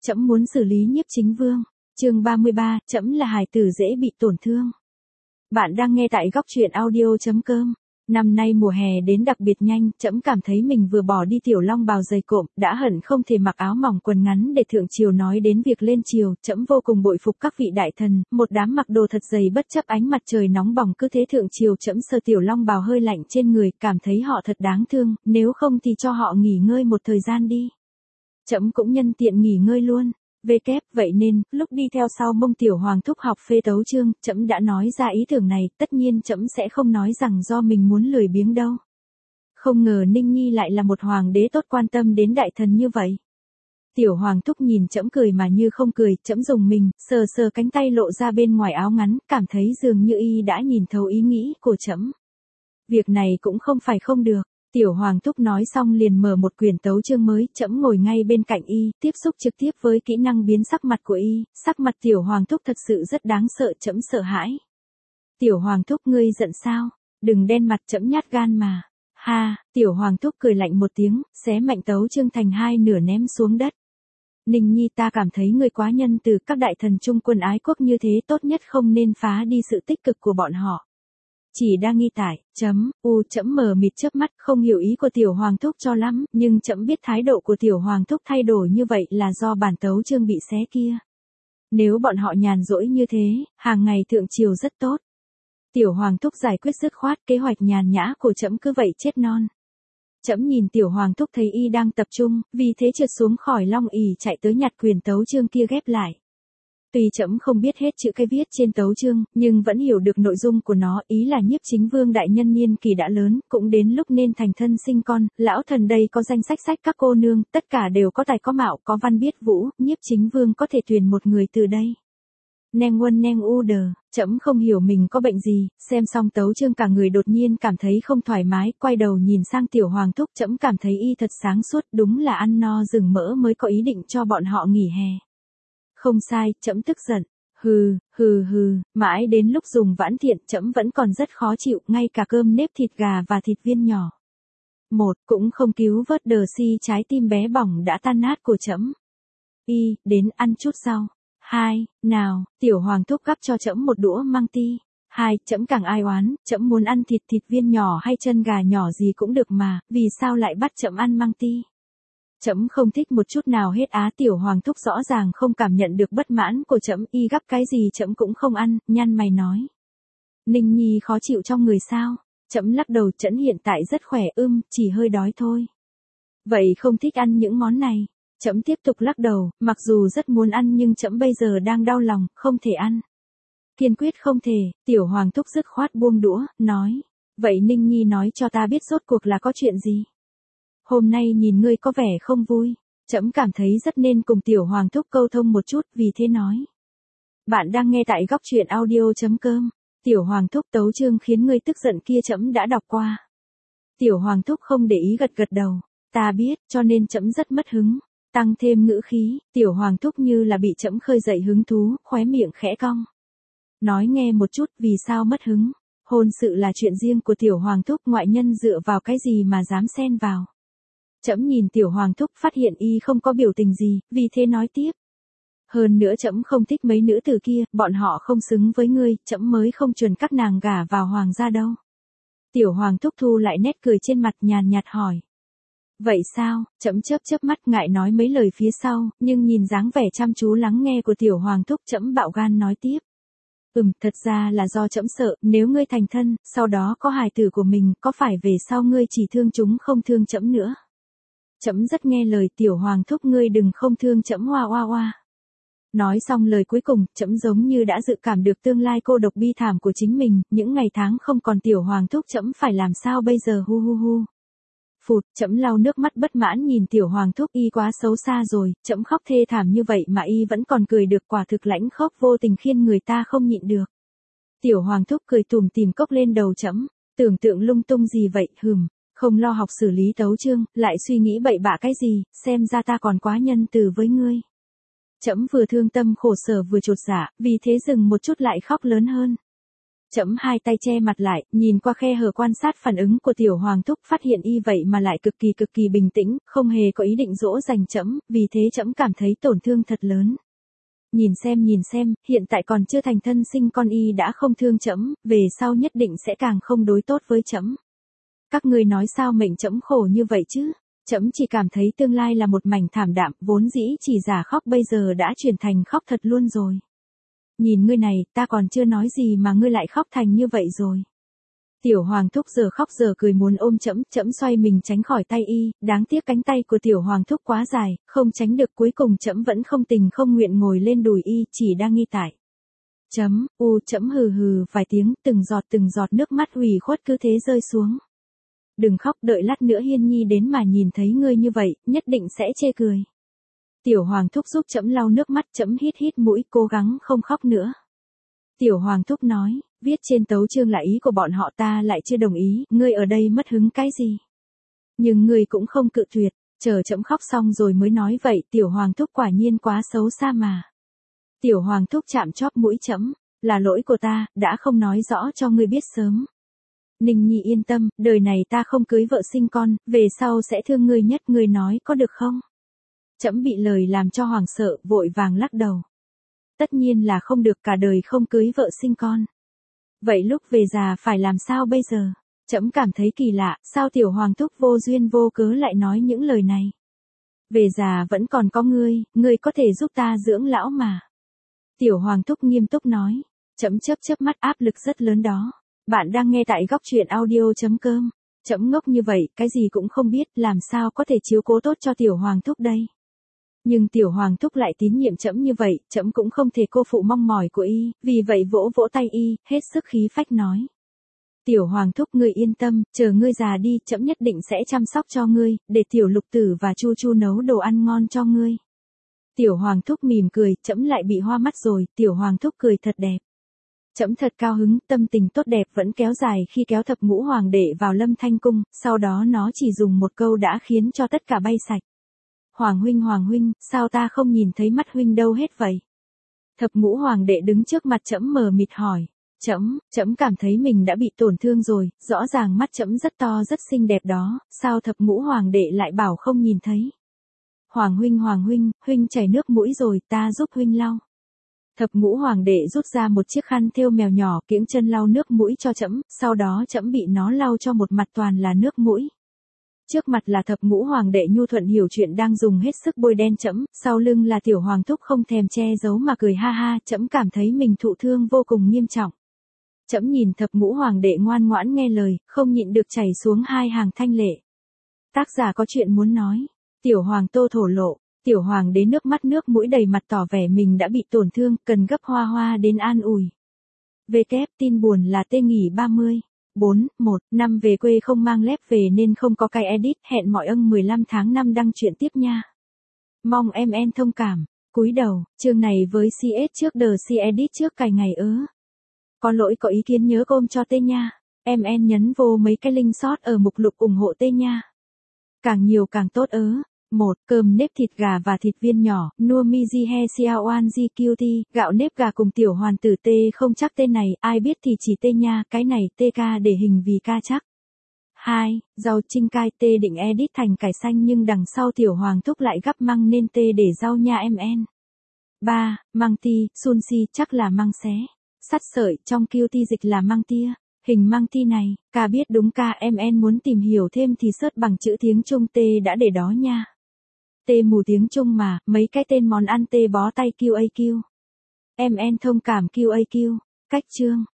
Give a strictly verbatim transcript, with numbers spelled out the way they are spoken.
trẫm muốn xử lý Nhiếp Chính Vương. Chương ba mươi ba, trẫm là hài tử dễ bị tổn thương. Bạn đang nghe tại góc truyện audio chấm com. Năm nay mùa hè đến đặc biệt nhanh, trẫm cảm thấy mình vừa bỏ đi tiểu long bào dày cộm, đã hận không thể mặc áo mỏng quần ngắn để thượng triều. Nói đến việc lên triều, trẫm vô cùng bội phục các vị đại thần, một đám mặc đồ thật dày bất chấp ánh mặt trời nóng bỏng cứ thế thượng triều. Trẫm sờ tiểu long bào hơi lạnh trên người, cảm thấy họ thật đáng thương, nếu không thì cho họ nghỉ ngơi một thời gian đi. Trẫm cũng nhân tiện nghỉ ngơi luôn. Về kép, vậy nên, lúc đi theo sau mông tiểu hoàng thúc học phê tấu chương, trẫm đã nói ra ý tưởng này, tất nhiên trẫm sẽ không nói rằng do mình muốn lười biếng đâu. Không ngờ Ninh Nhi lại là một hoàng đế tốt quan tâm đến đại thần như vậy. Tiểu hoàng thúc nhìn trẫm cười mà như không cười, trẫm dùng mình, sờ sờ cánh tay lộ ra bên ngoài áo ngắn, cảm thấy dường như y đã nhìn thấu ý nghĩ của trẫm. Việc này cũng không phải không được. Tiểu hoàng thúc nói xong liền mở một quyển tấu chương mới, trẫm ngồi ngay bên cạnh y, tiếp xúc trực tiếp với kỹ năng biến sắc mặt của y, sắc mặt tiểu hoàng thúc thật sự rất đáng sợ, trẫm sợ hãi. Tiểu hoàng thúc ngươi giận sao? Đừng đen mặt, trẫm nhát gan mà. Ha, tiểu hoàng thúc cười lạnh một tiếng, xé mạnh tấu chương thành hai nửa ném xuống đất. Ninh Nhi, ta cảm thấy ngươi quá nhân từ, các đại thần trung quân ái quốc như thế tốt nhất không nên phá đi sự tích cực của bọn họ. Chỉ đang nghi tải, chấm, u trẫm mờ mịt chớp mắt, không hiểu ý của tiểu hoàng thúc cho lắm, nhưng trẫm biết thái độ của tiểu hoàng thúc thay đổi như vậy là do bản tấu chương bị xé kia. Nếu bọn họ nhàn rỗi như thế, hàng ngày thượng triều rất tốt. Tiểu hoàng thúc giải quyết dứt khoát, kế hoạch nhàn nhã của trẫm cứ vậy chết non. Trẫm nhìn tiểu hoàng thúc thấy y đang tập trung, vì thế trượt xuống khỏi long ỷ chạy tới nhặt quyền tấu chương kia ghép lại. Tuy trẫm không biết hết chữ cái viết trên tấu chương, nhưng vẫn hiểu được nội dung của nó, ý là Nhiếp Chính Vương đại nhân niên kỳ đã lớn, cũng đến lúc nên thành thân sinh con, lão thần đây có danh sách sách các cô nương, tất cả đều có tài có mạo, có văn biết vũ, Nhiếp Chính Vương có thể tuyển một người từ đây. Neng Quân Neng U Đờ, trẫm không hiểu mình có bệnh gì, xem xong tấu chương cả người đột nhiên cảm thấy không thoải mái, quay đầu nhìn sang tiểu hoàng thúc, trẫm cảm thấy y thật sáng suốt, đúng là ăn no rừng mỡ mới có ý định cho bọn họ nghỉ hè. Không sai, trẫm tức giận. Hừ, hừ hừ, mãi đến lúc dùng vãn thiện trẫm vẫn còn rất khó chịu, ngay cả cơm nếp thịt gà và thịt viên nhỏ. Một, cũng không cứu vớt đờ si trái tim bé bỏng đã tan nát của trẫm. Y, đến ăn chút rau. Hai, nào, tiểu hoàng thúc gắp cho trẫm một đũa măng ti. Hai, trẫm càng ai oán, trẫm muốn ăn thịt thịt viên nhỏ hay chân gà nhỏ gì cũng được mà, vì sao lại bắt trẫm ăn măng ti? Trẫm không thích một chút nào hết á. Tiểu hoàng thúc rõ ràng không cảm nhận được bất mãn của trẫm, y gắp cái gì trẫm cũng không ăn, nhăn mày nói. Ninh Nhi khó chịu trong người sao? Trẫm lắc đầu, trẫm hiện tại rất khỏe, ưm, chỉ hơi đói thôi. Vậy không thích ăn những món này? Trẫm tiếp tục lắc đầu, mặc dù rất muốn ăn nhưng trẫm bây giờ đang đau lòng, không thể ăn. Kiên quyết không thể, tiểu hoàng thúc dứt khoát buông đũa, nói. Vậy Ninh Nhi nói cho ta biết rốt cuộc là có chuyện gì? Hôm nay nhìn ngươi có vẻ không vui, trẫm cảm thấy rất nên cùng tiểu hoàng thúc câu thông một chút, vì thế nói. Bạn đang nghe tại góc truyện audio chấm com. Tiểu hoàng thúc, tấu chương khiến ngươi tức giận kia trẫm đã đọc qua. Tiểu hoàng thúc không để ý gật gật đầu. Ta biết, cho nên trẫm rất mất hứng. Tăng thêm ngữ khí, tiểu hoàng thúc như là bị trẫm khơi dậy hứng thú, khóe miệng khẽ cong. Nói nghe một chút, vì sao mất hứng? Hôn sự là chuyện riêng của tiểu hoàng thúc, ngoại nhân dựa vào cái gì mà dám xen vào? Trẫm nhìn tiểu hoàng thúc phát hiện y không có biểu tình gì, vì thế nói tiếp. Hơn nữa trẫm không thích mấy nữ tử kia, bọn họ không xứng với ngươi, trẫm mới không chuẩn các nàng gả vào hoàng gia đâu. Tiểu hoàng thúc thu lại nét cười trên mặt, nhàn nhạt hỏi. Vậy sao? Trẫm chớp chớp mắt, ngại nói mấy lời phía sau, nhưng nhìn dáng vẻ chăm chú lắng nghe của tiểu hoàng thúc, trẫm bạo gan nói tiếp. Ừm, thật ra là do trẫm sợ, nếu ngươi thành thân, sau đó có hài tử của mình, có phải về sau ngươi chỉ thương chúng không thương trẫm nữa? Trẫm rất nghe lời, tiểu hoàng thúc, ngươi đừng không thương trẫm, hoa hoa hoa. Nói xong lời cuối cùng, trẫm giống như đã dự cảm được tương lai cô độc bi thảm của chính mình, những ngày tháng không còn tiểu hoàng thúc trẫm phải làm sao bây giờ, hu hu hu. Phụt, trẫm lau nước mắt bất mãn nhìn tiểu hoàng thúc, y quá xấu xa rồi, trẫm khóc thê thảm như vậy mà y vẫn còn cười được, quả thực lãnh khóc vô tình khiến người ta không nhịn được. Tiểu hoàng thúc cười tủm tỉm cốc lên đầu trẫm, tưởng tượng lung tung gì vậy, hừm. Không lo học xử lý tấu chương, lại suy nghĩ bậy bạ cái gì, xem ra ta còn quá nhân từ với ngươi. Trẫm vừa thương tâm khổ sở vừa chột dạ, vì thế dừng một chút lại khóc lớn hơn. Chấm hai tay che mặt lại, nhìn qua khe hở quan sát phản ứng của tiểu hoàng thúc, phát hiện y vậy mà lại cực kỳ cực kỳ bình tĩnh, không hề có ý định dỗ dành chấm, vì thế chấm cảm thấy tổn thương thật lớn. Nhìn xem nhìn xem, hiện tại còn chưa thành thân sinh con y đã không thương chấm, về sau nhất định sẽ càng không đối tốt với chấm. Các ngươi nói sao mệnh chấm khổ như vậy chứ? Chấm chỉ cảm thấy tương lai là một mảnh thảm đạm, vốn dĩ chỉ giả khóc bây giờ đã chuyển thành khóc thật luôn rồi. Nhìn ngươi này, ta còn chưa nói gì mà ngươi lại khóc thành như vậy rồi. Tiểu hoàng thúc giờ khóc giờ cười muốn ôm chấm, chấm xoay mình tránh khỏi tay y, đáng tiếc cánh tay của tiểu hoàng thúc quá dài, không tránh được, cuối cùng chấm vẫn không tình không nguyện ngồi lên đùi y, chỉ đang nghi tại. Chấm, u chấm hừ hừ vài tiếng, từng giọt từng giọt nước mắt ủy khuất cứ thế rơi xuống. Đừng khóc, đợi lát nữa Hiên Nhi đến mà nhìn thấy ngươi như vậy, nhất định sẽ chê cười. Tiểu hoàng thúc giúp chấm lau nước mắt, chấm hít hít mũi, cố gắng không khóc nữa. Tiểu hoàng thúc nói, viết trên tấu chương là ý của bọn họ, ta lại chưa đồng ý, ngươi ở đây mất hứng cái gì. Nhưng ngươi cũng không cự tuyệt, chờ chấm khóc xong rồi mới nói vậy, tiểu hoàng thúc quả nhiên quá xấu xa mà. Tiểu hoàng thúc chạm chóp mũi chấm, là lỗi của ta, đã không nói rõ cho ngươi biết sớm. Ninh Nhi yên tâm, đời này ta không cưới vợ sinh con, về sau sẽ thương ngươi nhất, ngươi nói có được không? Chấm bị lời làm cho hoảng sợ, vội vàng lắc đầu. Tất nhiên là không được, cả đời không cưới vợ sinh con. Vậy lúc về già phải làm sao bây giờ? Chấm cảm thấy kỳ lạ, sao tiểu hoàng thúc vô duyên vô cớ lại nói những lời này? Về già vẫn còn có ngươi, ngươi có thể giúp ta dưỡng lão mà. Tiểu hoàng thúc nghiêm túc nói, chấm chớp chớp mắt, áp lực rất lớn đó. Bạn đang nghe tại góc truyện audio.com. Chấm ngốc như vậy, cái gì cũng không biết, làm sao có thể chiếu cố tốt cho tiểu hoàng thúc đây. Nhưng tiểu hoàng thúc lại tín nhiệm chấm như vậy, chấm cũng không thể cô phụ mong mỏi của y, vì vậy vỗ vỗ tay y, hết sức khí phách nói. Tiểu hoàng thúc ngươi yên tâm, chờ ngươi già đi, chấm nhất định sẽ chăm sóc cho ngươi, để tiểu lục tử và chu chu nấu đồ ăn ngon cho ngươi. Tiểu hoàng thúc mỉm cười, chấm lại bị hoa mắt rồi, tiểu hoàng thúc cười thật đẹp. Chấm thật cao hứng, tâm tình tốt đẹp vẫn kéo dài khi kéo thập ngũ hoàng đệ vào Lâm Thanh Cung, sau đó nó chỉ dùng một câu đã khiến cho tất cả bay sạch. Hoàng huynh hoàng huynh, sao ta không nhìn thấy mắt huynh đâu hết vậy? Thập ngũ hoàng đệ đứng trước mặt chấm mờ mịt hỏi. Chấm, chấm cảm thấy mình đã bị tổn thương rồi, rõ ràng mắt chấm rất to rất xinh đẹp đó, sao thập ngũ hoàng đệ lại bảo không nhìn thấy? Hoàng huynh hoàng huynh, huynh chảy nước mũi rồi, ta giúp huynh lau. Thập ngũ hoàng đệ rút ra một chiếc khăn thêu mèo nhỏ, kiễng chân lau nước mũi cho chấm, sau đó chấm bị nó lau cho một mặt toàn là nước mũi. Trước mặt là thập ngũ hoàng đệ nhu thuận hiểu chuyện đang dùng hết sức bôi đen chấm, sau lưng là tiểu hoàng thúc không thèm che giấu mà cười ha ha, chấm cảm thấy mình thụ thương vô cùng nghiêm trọng. Chấm nhìn thập ngũ hoàng đệ ngoan ngoãn nghe lời, không nhịn được chảy xuống hai hàng thanh lệ. Tác giả có chuyện muốn nói. Tiểu hoàng tô thổ lộ, tiểu hoàng đế nước mắt nước mũi đầy mặt tỏ vẻ mình đã bị tổn thương, cần gấp hoa hoa đến an ủi. Về kép tin buồn là tê nghỉ ba mươi. bốn, một, năm về quê không mang lép về nên không có cái edit, hẹn mọi âng mười lăm tháng năm đăng chuyện tiếp nha. Mong em en thông cảm. Cúi đầu, chương này với xê ét trước đờ xê edit trước cài ngày ớ. Có lỗi có ý kiến nhớ ôm cho tê nha. Em en nhấn vô mấy cái link sót ở mục lục ủng hộ tê nha. Càng nhiều càng tốt ớ. một. Cơm nếp thịt gà và thịt viên nhỏ, nua mi ji he xiaoan ji cutie, gạo nếp gà cùng tiểu hoàn tử tê không chắc tên này, ai biết thì chỉ tê nha, cái này tê ca để hình vì ca chắc. hai. Rau chinh cay tê định edit thành cải xanh nhưng đằng sau tiểu hoàng thúc lại gắp măng nên tê để rau nha em en. ba. Măng ti, sunsi chắc là măng xé. Sắt sợi trong cutie dịch là măng tia. Hình măng ti này, ca biết đúng ca em en muốn tìm hiểu thêm thì search bằng chữ tiếng Trung tê đã để đó nha. Tê mù tiếng Trung mà, mấy cái tên món ăn tê bó tay quy a quy. Em en thông cảm quy a quy. Cách chương.